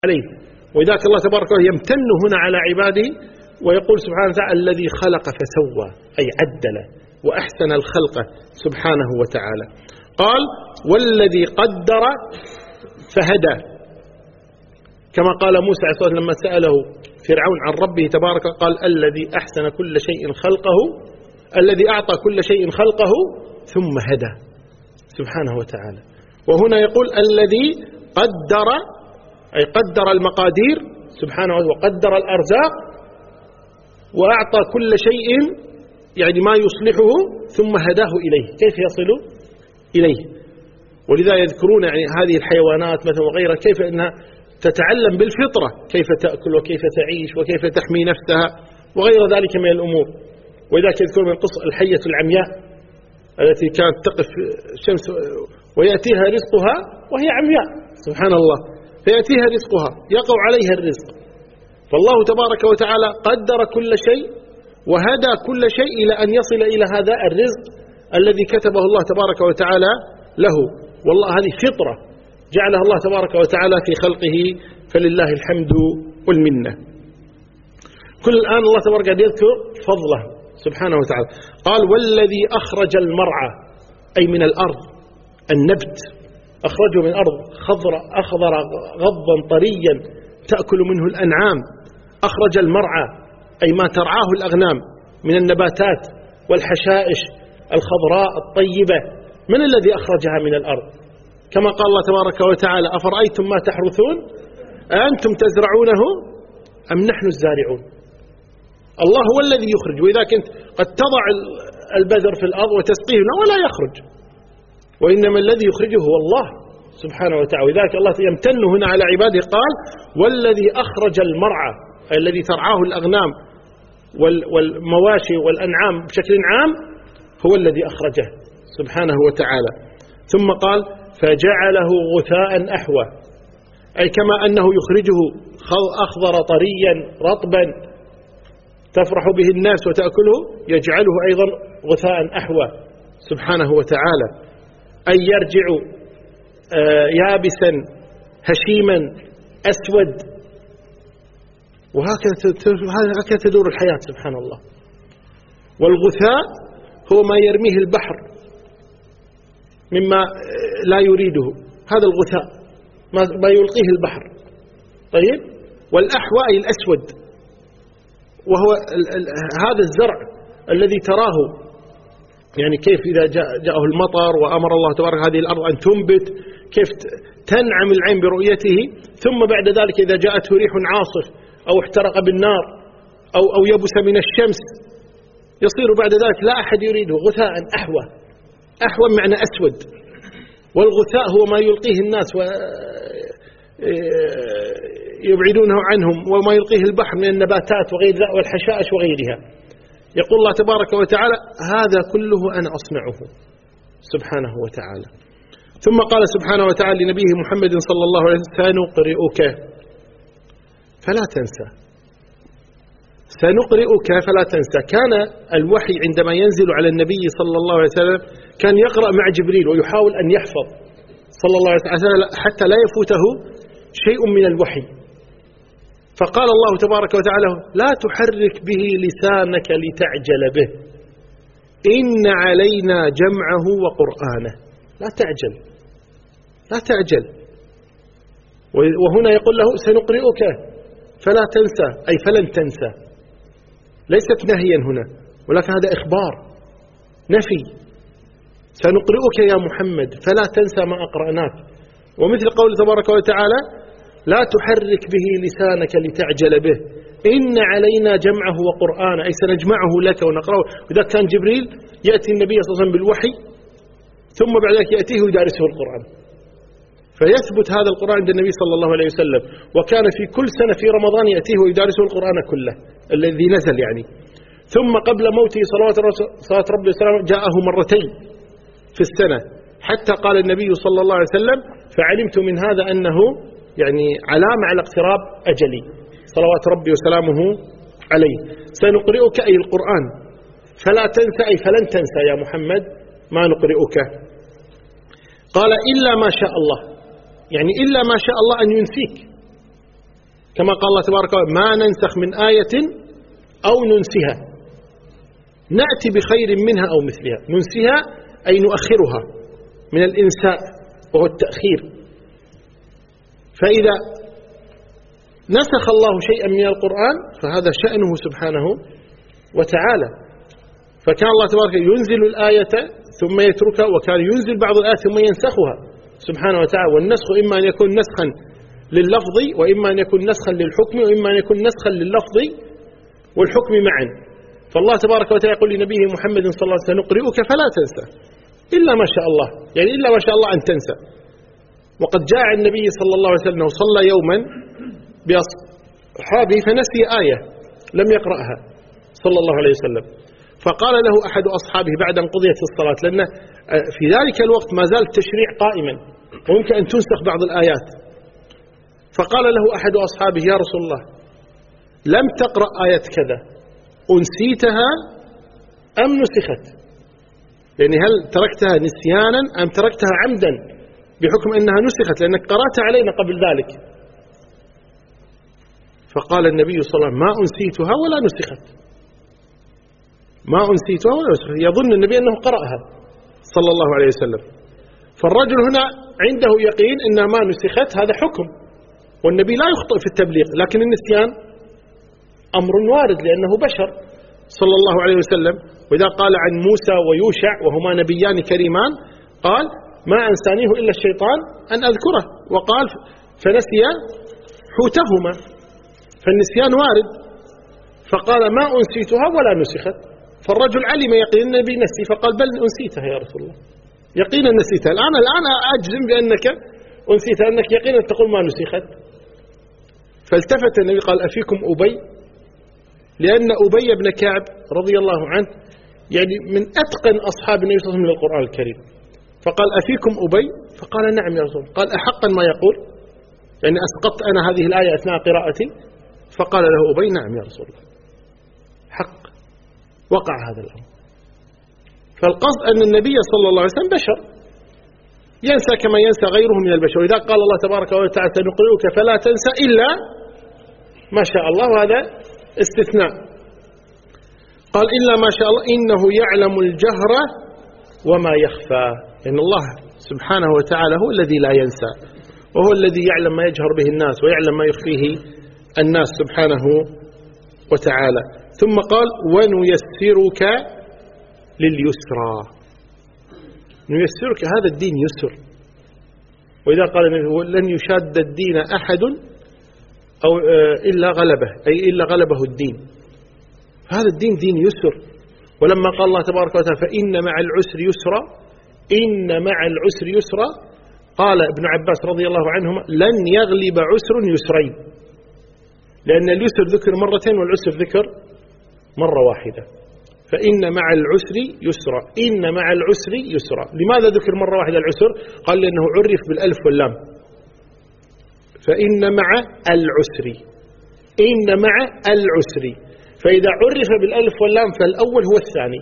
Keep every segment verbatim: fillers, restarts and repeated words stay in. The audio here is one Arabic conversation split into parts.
عليه. وذاك الله تبارك وتعالى يمتن هنا على عباده ويقول سبحانه وتعالى الذي خلق فسوى، أي عدل وأحسن الخلق سبحانه وتعالى. قال والذي قدر فهدى، كما قال موسى عليه الصلاة والسلام لما سأله فرعون عن ربه تبارك قال الذي أحسن كل شيء خلقه، الذي أعطى كل شيء خلقه ثم هدى سبحانه وتعالى. وهنا يقول الذي قدر، أي قدر المقادير سبحانه وتعالى وقدر الأرزاق وأعطى كل شيء يعني ما يصلحه ثم هداه إليه، كيف يصل إليه. ولذا يذكرون يعني هذه الحيوانات مثلا وغيرها كيف أنها تتعلم بالفطرة كيف تأكل وكيف تعيش وكيف تحمي نفسها وغير ذلك من الأمور. وإذا يذكرون من قصة الحية العمياء التي كانت تقف الشمس ويأتيها رزقها وهي عمياء سبحان الله، فيأتيها رزقها يقع عليها الرزق. فالله تبارك وتعالى قدر كل شيء وهدى كل شيء إلى أن يصل إلى هذا الرزق الذي كتبه الله تبارك وتعالى له. والله هذه فطرة جعلها الله تبارك وتعالى في خلقه، فلله الحمد والمنة. كل الآن الله تبارك وتعالى يذكر فضله سبحانه وتعالى. قال والذي أخرج المرعى، أي من الأرض النبت، أخرجه من الأرض خضر أخضر غضا طريا تأكل منه الأنعام. أخرج المرعى أي ما ترعاه الأغنام من النباتات والحشائش الخضراء الطيبة. من الذي أخرجها من الأرض؟ كما قال الله تبارك وتعالى أفرأيتم ما تحرثون أنتم تزرعونه أم نحن الزارعون. الله هو الذي يخرج. وإذا كنت قد تضع البذر في الأرض وتسقيه ولا يخرج، وإنما الذي يخرجه هو الله سبحانه وتعالى. وذلك الله يمتن هنا على عباده قال والذي أخرج المرعى، أي الذي ترعاه الأغنام والمواشي والأنعام بشكل عام هو الذي أخرجه سبحانه وتعالى. ثم قال فجعله غثاء أحوى، أي كما أنه يخرجه أخضر طريا رطبا تفرح به الناس وتأكله، يجعله أيضا غثاء أحوى سبحانه وتعالى، أي يرجع يابسا هشيما أسود. وهكذا تدور الحياة سبحان الله. والغثاء هو ما يرميه البحر مما لا يريده، هذا الغثاء ما يلقيه البحر. طيب والأحوى أي الأسود، وهو هذا الزرع الذي تراه يعني كيف إذا جاءه المطر وأمر الله تبارك هذه الأرض أن تنبت كيف تنعم العين برؤيته، ثم بعد ذلك إذا جاءته ريح عاصف أو احترق بالنار أو, أو يبس من الشمس يصير بعد ذلك لا أحد يريده، غثاء أحوى. أحوى معنى أسود، والغثاء هو ما يلقيه الناس ويبعدونه عنهم وما يلقيه البحر من النباتات وغير ذلك والحشائش وغيرها. يقول الله تبارك وتعالى هذا كله أنا أصنعه سبحانه وتعالى. ثم قال سبحانه وتعالى لنبيه محمد صلى الله عليه وسلم سنقرئك فلا تنسى. سنقرئك فلا تنسى. كان الوحي عندما ينزل على النبي صلى الله عليه وسلم كان يقرأ مع جبريل ويحاول أن يحفظ صلى الله عليه وسلم حتى لا يفوته شيء من الوحي. فقال الله تبارك وتعالى لا تحرك به لسانك لتعجل به إن علينا جمعه وقرآنه. لا تعجل لا تعجل. وهنا يقول له سنقرئك فلا تنسى، أي فلن تنسى، ليست نهيا هنا ولكن هذا إخبار نفي. سنقرئك يا محمد فلا تنسى ما أقرأناك. ومثل قول تبارك وتعالى لا تحرك به لسانك لتعجل به إن علينا جمعه وقرآنه، أي سنجمعه لك ونقرأه. وإذا كان جبريل يأتي النبي صلى الله عليه وسلم بالوحي ثم بعد ذلك يأتيه ويدارسه القرآن، فيثبت هذا القرآن عند النبي صلى الله عليه وسلم. وكان في كل سنة في رمضان يأتيه ويدارسه القرآن كله الذي نزل يعني. ثم قبل موته صلوات ربي وسلامه جاءه مرتين في السنة، حتى قال النبي صلى الله عليه وسلم فعلمت من هذا أنه يعني علامة على اقتراب أجلي صلوات ربي وسلامه عليه. سنقرئك أي القرآن فلا تنسى، أي فلن تنسى يا محمد ما نقرئك. قال إلا ما شاء الله، يعني إلا ما شاء الله أن ينسيك، كما قال الله تبارك وتعالى ما ننسخ من آية أو ننسها نأتي بخير منها أو مثلها. ننسها أي نؤخرها من الإنساء وهو التأخير. فإذا نسخ الله شيئا من القرآن فهذا شأنه سبحانه وتعالى. فكان الله تبارك ينزل الآية ثم يتركها، وكان ينزل بعض الآيات ثم ينسخها سبحانه وتعالى. والنسخ إما أن يكون نسخا لللفظ، وإما أن يكون نسخا للحكم، وإما أن يكون نسخا لللفظ والحكم معا. فالله تبارك وتعالى يقول لنبيه محمد صلى الله عليه وسلم سنقرئك فلا تنسى إلا ما شاء الله، يعني إلا ما شاء الله أن تنسى. وقد جاء النبي صلى الله عليه وسلم صلى يوما بأصحابه فنسي آية لم يقرأها صلى الله عليه وسلم، فقال له أحد أصحابه بعد أن قضيت الصلاة، لأن في ذلك الوقت ما زال التشريع قائما ويمكن أن تنسخ بعض الآيات، فقال له أحد أصحابه يا رسول الله لم تقرأ آية كذا أنسيتها أم نسخت؟ يعني هل تركتها نسيانا أم تركتها عمدا بحكم أنها نسخت لأنك قرأتها علينا قبل ذلك؟ فقال النبي صلى الله عليه وسلم ما أنسيتها ولا نسخت، ما أنسيتها ولا نسخت. يظن النبي أنه قرأها صلى الله عليه وسلم. فالرجل هنا عنده يقين أنها ما نسخت، هذا حكم، والنبي لا يخطئ في التبليغ، لكن النسيان أمر وارد لأنه بشر صلى الله عليه وسلم. وإذا قال عن موسى ويوشع وهما نبيان كريمان قال ما أنسانيه إلا الشيطان أن أذكره، وقال فنسي حوتهما، فالنسيان وارد. فقال ما أنسيتها ولا نسخت، فالرجل علم يقين النبي نسي فقال بل أنسيتها يا رسول الله، يقينا نسيتها. الآن الآن أجزم بأنك أنسيتها، أنك يقينا تقول ما نسخت. فالتفت النبي قال أفيكم أبي؟ لأن أبي بن كعب رضي الله عنه يعني من أتقن أصحاب النبي صلى الله عليه وسلم للقرآن الكريم، فقال أفيكم أبي؟ فقال نعم يا رسول الله. قال أحقا ما يقول؟ يعني أسقطت أنا هذه الآية أثناء قراءتي؟ فقال له أبي نعم يا رسول الله، حق وقع هذا الأمر. فالقصد أن النبي صلى الله عليه وسلم بشر ينسى كما ينسى غيره من البشر. وإذا قال الله تبارك وتعالى سنقرئك فلا تنسى إلا ما شاء الله، وهذا استثناء. قال إلا ما شاء الله إنه يعلم الجهر وما يخفى، إن الله سبحانه وتعالى هو الذي لا ينسى، وهو الذي يعلم ما يجهر به الناس ويعلم ما يخفيه الناس سبحانه وتعالى. ثم قال ونيسرك لليسرى. نيسرك، هذا الدين يسر. وإذا قال لن يشاد الدين أحد أو إلا غلبه، أي إلا غلبه الدين. هذا الدين دين يسر. ولما قال الله تبارك وتعالى فإن مع العسر يسرا، إن مع العسر يسرا، قال ابن عباس رضي الله عنهما لن يغلب عسر يسرين، لأن اليسر ذكر مرتين والعسر ذكر مرة واحدة. فإن مع العسر يسرا، إن مع العسر يسرا. لماذا ذكر مرة واحدة العسر؟ قال لأنه عرف بالألف واللام. فإن مع العسر، إن مع العسر، فإذا عرف بالألف واللام فالأول هو الثاني،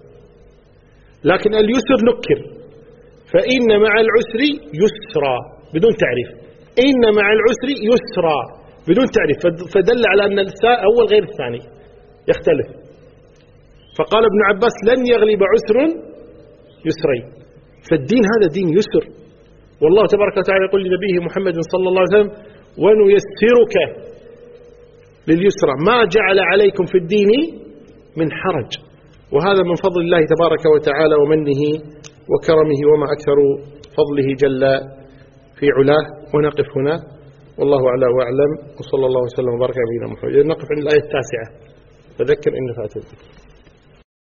لكن اليسر نكر. فإن مع العسر يسرا بدون تعريف، إن مع العسر يسرا بدون تعريف، فدل على أن الأول غير الثاني يختلف. فقال ابن عباس لن يغلب عسر يسرين. فالدين هذا دين يسر. والله تبارك وتعالى يقول لنبيه محمد صلى الله عليه وسلم ونيسرك لليسرى، ما جعل عليكم في الدين من حرج. وهذا من فضل الله تبارك وتعالى ومنه وكرمه، وما أكثر فضله جل في علاه. ونقف هنا والله أعلى وأعلم، وصلى الله وسلم وبارك على نبينا محمد. نقف عند الآية التاسعة، فذكر إن فات الذكر.